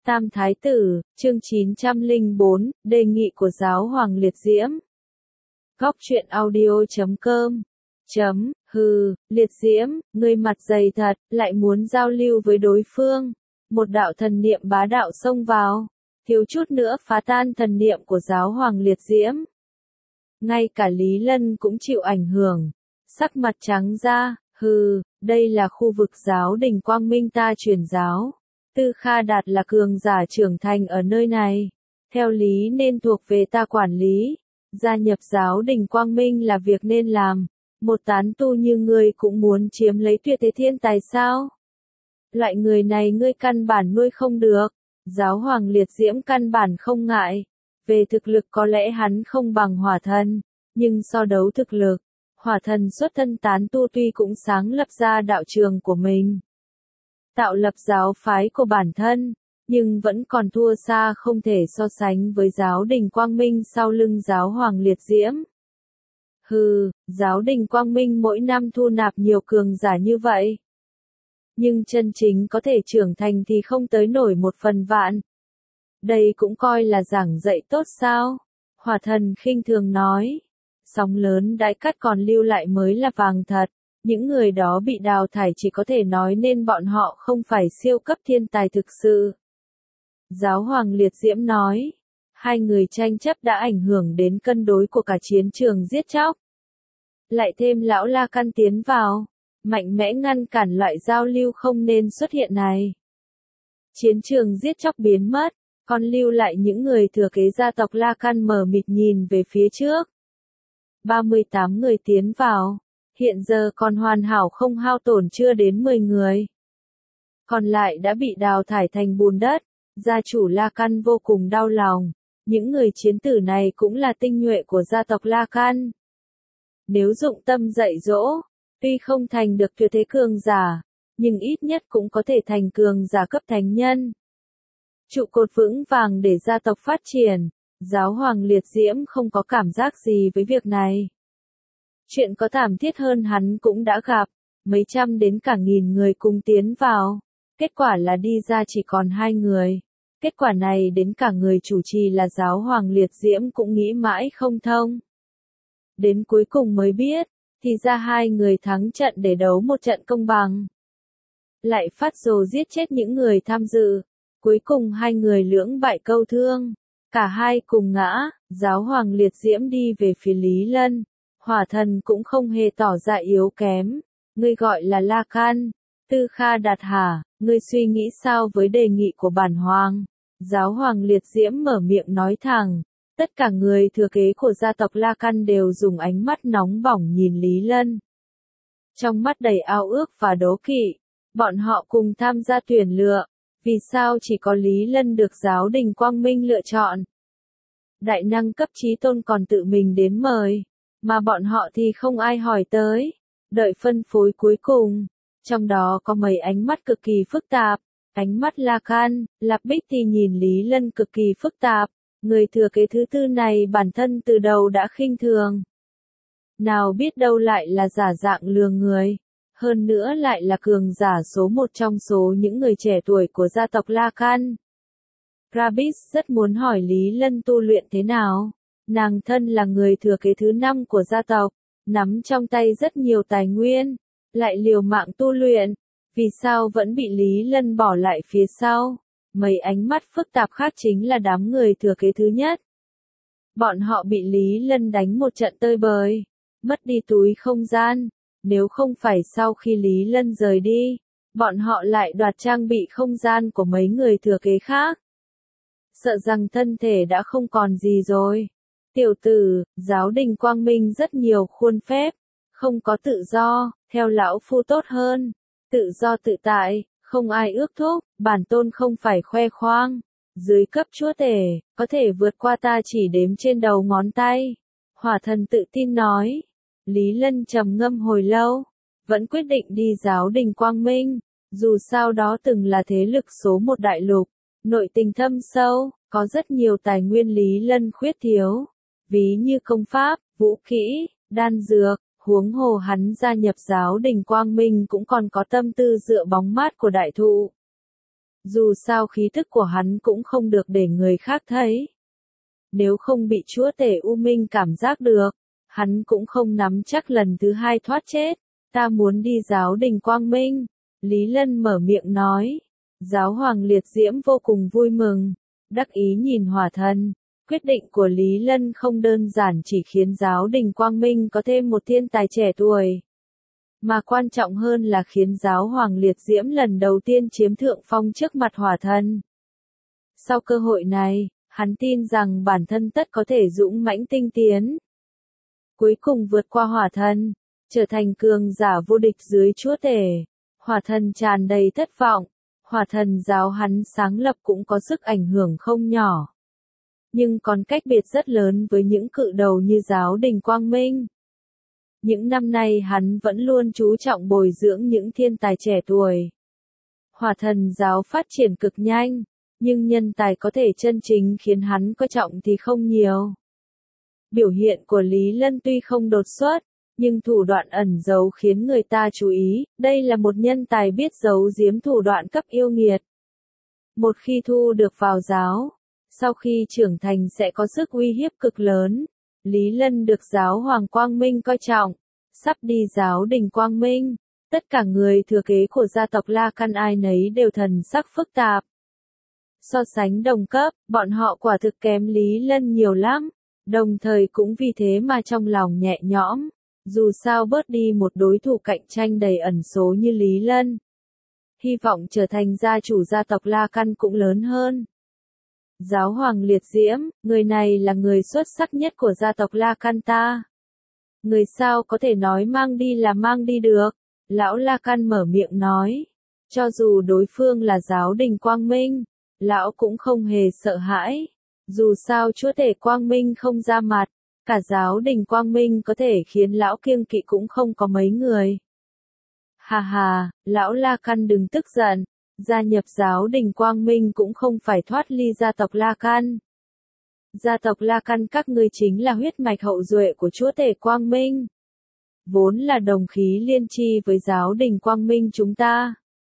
Tam Thái Tử, chương 904, đề nghị của Giáo Hoàng Liệt Diễm. Góc truyện audio.com. Hừ, Liệt Diễm, ngươi mặt dày thật, lại muốn giao lưu với đối phương. Một đạo thần niệm bá đạo xông vào, thiếu chút nữa phá tan thần niệm của Giáo Hoàng Liệt Diễm. Ngay cả Lý Lân cũng chịu ảnh hưởng, sắc mặt trắng ra, hừ, đây là khu vực giáo đình Quang Minh ta truyền giáo. Tư Kha Đạt là cường giả trưởng thành ở nơi này, theo lý nên thuộc về ta quản lý, gia nhập giáo đình Quang Minh là việc nên làm, một tán tu như ngươi cũng muốn chiếm lấy tuyệt thế thiên tài sao? Loại người này ngươi căn bản nuôi không được, Giáo Hoàng Liệt Diễm căn bản không ngại, về thực lực có lẽ hắn không bằng Hỏa Thần, nhưng so đấu thực lực, Hỏa Thần xuất thân tán tu tuy cũng sáng lập ra đạo trường của mình, tạo lập giáo phái của bản thân, nhưng vẫn còn thua xa không thể so sánh với giáo đình Quang Minh sau lưng Giáo Hoàng Liệt Diễm. Hừ, giáo đình Quang Minh mỗi năm thu nạp nhiều cường giả như vậy, nhưng chân chính có thể trưởng thành thì không tới nổi 1/1000. Đây cũng coi là giảng dạy tốt sao? Hỏa Thần khinh thường nói. Sóng lớn đãi cát còn lưu lại mới là vàng thật. Những người đó bị đào thải chỉ có thể nói nên bọn họ không phải siêu cấp thiên tài thực sự. Giáo Hoàng Liệt Diễm nói. Hai người tranh chấp đã ảnh hưởng đến cân đối của cả chiến trường giết chóc. Lại thêm lão La Căn tiến vào, mạnh mẽ ngăn cản loại giao lưu không nên xuất hiện này. Chiến trường giết chóc biến mất, còn lưu lại những người thừa kế gia tộc La Căn mờ mịt nhìn về phía trước. 38 người tiến vào, hiện giờ còn hoàn hảo không hao tổn chưa đến 10 người. Còn lại đã bị đào thải thành bùn đất, gia chủ La Căn vô cùng đau lòng, những người chiến tử này cũng là tinh nhuệ của gia tộc La Căn. Nếu dụng tâm dạy dỗ, tuy không thành được tuyệt thế cường giả, nhưng ít nhất cũng có thể thành cường giả cấp thánh nhân. Trụ cột vững vàng để gia tộc phát triển, Giáo Hoàng Liệt Diễm không có cảm giác gì với việc này. Chuyện có thảm thiết hơn hắn cũng đã gặp, mấy trăm đến cả nghìn người cùng tiến vào, kết quả là đi ra chỉ còn 2 người. Kết quả này đến cả người chủ trì là Giáo Hoàng Liệt Diễm cũng nghĩ mãi không thông. Đến cuối cùng mới biết, thì ra 2 người thắng trận để đấu một trận công bằng. Lại phát rồ giết chết những người tham dự, cuối cùng 2 người lưỡng bại câu thương, cả hai cùng ngã, Giáo Hoàng Liệt Diễm đi về phía Lý Lân, Hỏa Thần cũng không hề tỏ ra yếu kém, ngươi gọi là La Căn, Tư Kha Đạt hả, ngươi suy nghĩ sao với đề nghị của bản hoàng? Giáo Hoàng Liệt Diễm mở miệng nói thẳng. Tất cả người thừa kế của gia tộc La Căn đều dùng ánh mắt nóng bỏng nhìn Lý Lân. Trong mắt đầy ao ước và đố kỵ, bọn họ cùng tham gia tuyển lựa, vì sao chỉ có Lý Lân được giáo đình Quang Minh lựa chọn? Đại năng cấp chí tôn còn tự mình đến mời, mà bọn họ thì không ai hỏi tới, đợi phân phối cuối cùng, trong đó có mấy ánh mắt cực kỳ phức tạp, ánh mắt La Căn, Lạp Bích thì nhìn Lý Lân cực kỳ phức tạp. Người thừa kế thứ tư này bản thân từ đầu đã khinh thường. Nào biết đâu lại là giả dạng lừa người. Hơn nữa lại là cường giả số 1 trong số những người trẻ tuổi của gia tộc La Căn. Rabis rất muốn hỏi Lý Lân tu luyện thế nào. Nàng thân là người thừa kế thứ 5 của gia tộc, nắm trong tay rất nhiều tài nguyên, lại liều mạng tu luyện. Vì sao vẫn bị Lý Lân bỏ lại phía sau? Mấy ánh mắt phức tạp khác chính là đám người thừa kế thứ nhất. Bọn họ bị Lý Lân đánh một trận tơi bời, mất đi túi không gian, nếu không phải sau khi Lý Lân rời đi, bọn họ lại đoạt trang bị không gian của mấy người thừa kế khác. Sợ rằng thân thể đã không còn gì rồi. Tiểu tử, giáo đình Quang Minh rất nhiều khuôn phép, không có tự do, theo lão phu tốt hơn, tự do tự tại. Không ai ước thúc, bản tôn không phải khoe khoang. Dưới cấp chúa tể, có thể vượt qua ta chỉ đếm trên đầu ngón tay. Hỏa Thần tự tin nói. Lý Lân trầm ngâm hồi lâu, vẫn quyết định đi giáo đình Quang Minh. Dù sao đó từng là thế lực số 1 đại lục, nội tình thâm sâu, có rất nhiều tài nguyên Lý Lân khuyết thiếu. Ví như công pháp, vũ kỹ, đan dược. Huống hồ hắn gia nhập giáo đình Quang Minh cũng còn có tâm tư dựa bóng mát của đại thụ. Dù sao khí tức của hắn cũng không được để người khác thấy. Nếu không bị chúa tể U Minh cảm giác được, hắn cũng không nắm chắc lần thứ hai thoát chết. Ta muốn đi giáo đình Quang Minh. Lý Lân mở miệng nói. Giáo hoàng liệt diễm vô cùng vui mừng, đắc ý nhìn hỏa thần. Quyết định của Lý Lân không đơn giản chỉ khiến giáo đình Quang Minh có thêm một thiên tài trẻ tuổi, mà quan trọng hơn là khiến giáo hoàng liệt diễm lần đầu tiên chiếm thượng phong trước mặt hỏa thần. Sau cơ hội này, hắn tin rằng bản thân tất có thể dũng mãnh tinh tiến. Cuối cùng vượt qua hỏa thần, trở thành cường giả vô địch dưới chúa tể. Hỏa thần tràn đầy thất vọng, hỏa thần giáo hắn sáng lập cũng có sức ảnh hưởng không nhỏ. Nhưng còn cách biệt rất lớn với những cự đầu như giáo đình Quang Minh. Những năm nay hắn vẫn luôn chú trọng bồi dưỡng những thiên tài trẻ tuổi. Hỏa thần giáo phát triển cực nhanh, nhưng nhân tài có thể chân chính khiến hắn coi trọng thì không nhiều. Biểu hiện của Lý Lân tuy không đột xuất, nhưng thủ đoạn ẩn giấu khiến người ta chú ý, đây là một nhân tài biết giấu giếm thủ đoạn cấp yêu nghiệt. Một khi thu được vào giáo, sau khi trưởng thành sẽ có sức uy hiếp cực lớn. Lý Lân được giáo hoàng Quang Minh coi trọng, sắp đi giáo đình Quang Minh. Tất cả người thừa kế của gia tộc La Căn ai nấy đều thần sắc phức tạp. So sánh đồng cấp, bọn họ quả thực kém Lý Lân nhiều lắm, đồng thời cũng vì thế mà trong lòng nhẹ nhõm. Dù sao bớt đi một đối thủ cạnh tranh đầy ẩn số như Lý Lân, hy vọng trở thành gia chủ gia tộc La Căn cũng lớn hơn. Giáo hoàng liệt diễm, người này là người xuất sắc nhất của gia tộc La Căn ta. Người sao có thể nói mang đi là mang đi được. Lão La Căn mở miệng nói. Cho dù đối phương là giáo đình Quang Minh, lão cũng không hề sợ hãi. Dù sao chúa tể Quang Minh không ra mặt, cả giáo đình Quang Minh có thể khiến lão kiêng kỵ cũng không có mấy người. Hà hà, lão La Căn đừng tức giận. Gia nhập giáo đình Quang Minh cũng không phải thoát ly gia tộc La Căn. Gia tộc La Căn các ngươi chính là huyết mạch hậu duệ của chúa tể Quang Minh. Vốn là đồng khí liên chi với giáo đình Quang Minh chúng ta.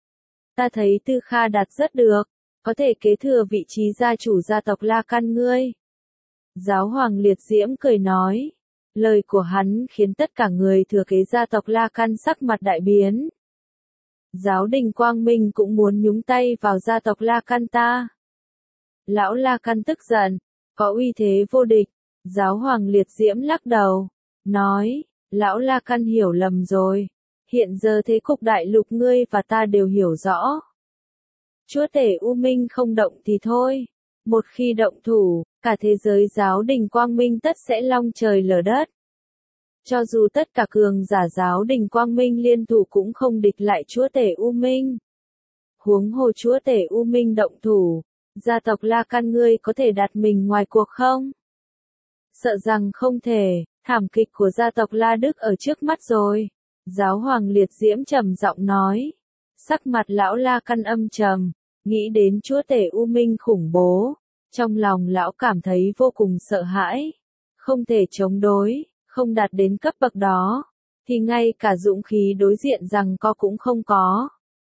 Ta thấy Tư Kha Đạt rất được, có thể kế thừa vị trí gia chủ gia tộc La Căn ngươi. Giáo hoàng liệt diễm cười nói. Lời của hắn khiến tất cả người thừa kế gia tộc La Căn sắc mặt đại biến. Giáo đình Quang Minh cũng muốn nhúng tay vào gia tộc La Căn ta. Lão La Căn tức giận, có uy thế vô địch. Giáo hoàng liệt diễm lắc đầu, nói, lão La Căn hiểu lầm rồi. Hiện giờ thế cục đại lục ngươi và ta đều hiểu rõ. Chúa tể U Minh không động thì thôi. Một khi động thủ, cả thế giới giáo đình Quang Minh tất sẽ long trời lở đất. Cho dù tất cả cường giả giáo đình Quang Minh liên thủ cũng không địch lại chúa tể U Minh. Huống hồ chúa tể U Minh động thủ, gia tộc La Căn ngươi có thể đặt mình ngoài cuộc không? Sợ rằng không thể, thảm kịch của gia tộc La Đức ở trước mắt rồi. Giáo hoàng liệt diễm trầm giọng nói. Sắc mặt lão La Căn âm trầm, nghĩ đến chúa tể U Minh khủng bố. Trong lòng lão cảm thấy vô cùng sợ hãi. Không thể chống đối, không đạt đến cấp bậc đó, thì ngay cả dũng khí đối diện rằng co cũng không có.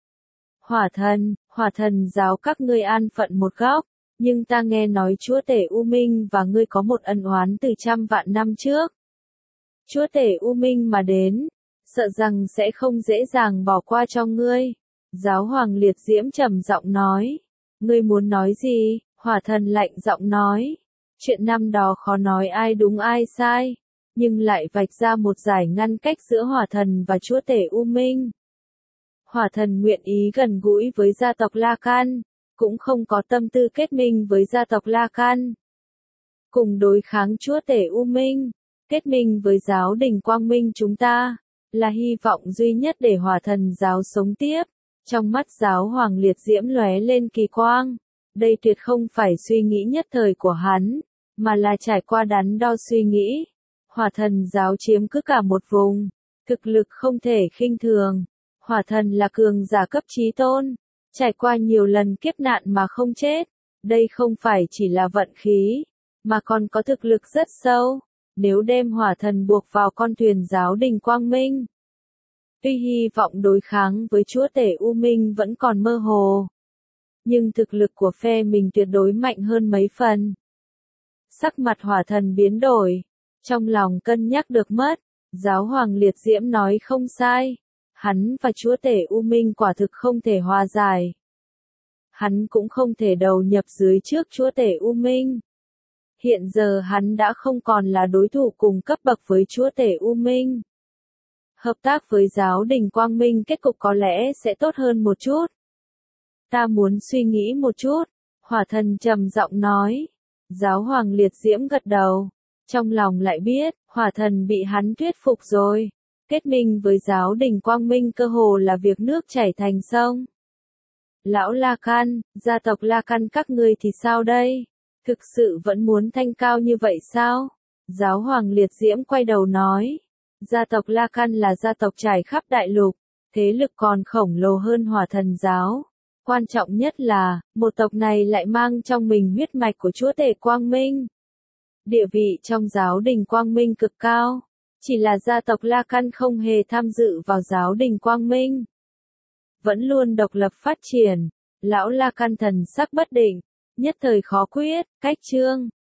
Hỏa thần giáo các ngươi an phận một góc, nhưng ta nghe nói chúa tể U Minh và ngươi có một ân oán từ trăm vạn năm trước. Chúa tể U Minh mà đến, sợ rằng sẽ không dễ dàng bỏ qua cho ngươi. Giáo hoàng liệt diễm trầm giọng nói. Ngươi muốn nói gì? Hỏa thần lạnh giọng nói. Chuyện năm đó khó nói ai đúng ai sai, nhưng lại vạch ra một giải ngăn cách giữa hỏa thần và chúa tể U Minh. Hỏa thần nguyện ý gần gũi với gia tộc La Căn, cũng không có tâm tư kết minh với gia tộc La Căn. Cùng đối kháng chúa tể U Minh, kết minh với giáo đình Quang Minh chúng ta, là hy vọng duy nhất để hỏa thần giáo sống tiếp. Trong mắt giáo hoàng liệt diễm lóe lên kỳ quang. Đây tuyệt không phải suy nghĩ nhất thời của hắn, mà là trải qua đắn đo suy nghĩ. Hỏa thần giáo chiếm cứ cả một vùng, thực lực không thể khinh thường. Hỏa thần là cường giả cấp chí tôn, trải qua nhiều lần kiếp nạn mà không chết. Đây không phải chỉ là vận khí, mà còn có thực lực rất sâu. Nếu đem hỏa thần buộc vào con thuyền giáo đình Quang Minh, tuy hy vọng đối kháng với chúa tể U Minh vẫn còn mơ hồ, nhưng thực lực của phe mình tuyệt đối mạnh hơn mấy phần. Sắc mặt hỏa thần biến đổi, trong lòng cân nhắc được mất, giáo hoàng liệt diễm nói không sai, hắn và chúa tể U Minh quả thực không thể hòa giải. Hắn cũng không thể đầu nhập dưới trước chúa tể U Minh. Hiện giờ hắn đã không còn là đối thủ cùng cấp bậc với chúa tể U Minh. Hợp tác với giáo đình Quang Minh kết cục có lẽ sẽ tốt hơn một chút. Ta muốn suy nghĩ một chút, hỏa thần trầm giọng nói. Giáo hoàng liệt diễm gật đầu, trong lòng lại biết, hỏa thần bị hắn thuyết phục rồi. Kết minh với giáo đình Quang Minh cơ hồ là việc nước chảy thành sông. Lão La Căn, gia tộc La Căn các ngươi thì sao đây? Thực sự vẫn muốn thanh cao như vậy sao? Giáo hoàng liệt diễm quay đầu nói. Gia tộc La Căn là gia tộc trải khắp đại lục, thế lực còn khổng lồ hơn hỏa thần giáo. Quan trọng nhất là, một tộc này lại mang trong mình huyết mạch của chúa tể Quang Minh. Địa vị trong giáo đình Quang Minh cực cao, chỉ là gia tộc La Căn không hề tham dự vào giáo đình Quang Minh. Vẫn luôn độc lập phát triển, lão La Căn thần sắc bất định, nhất thời khó quyết, cách chương.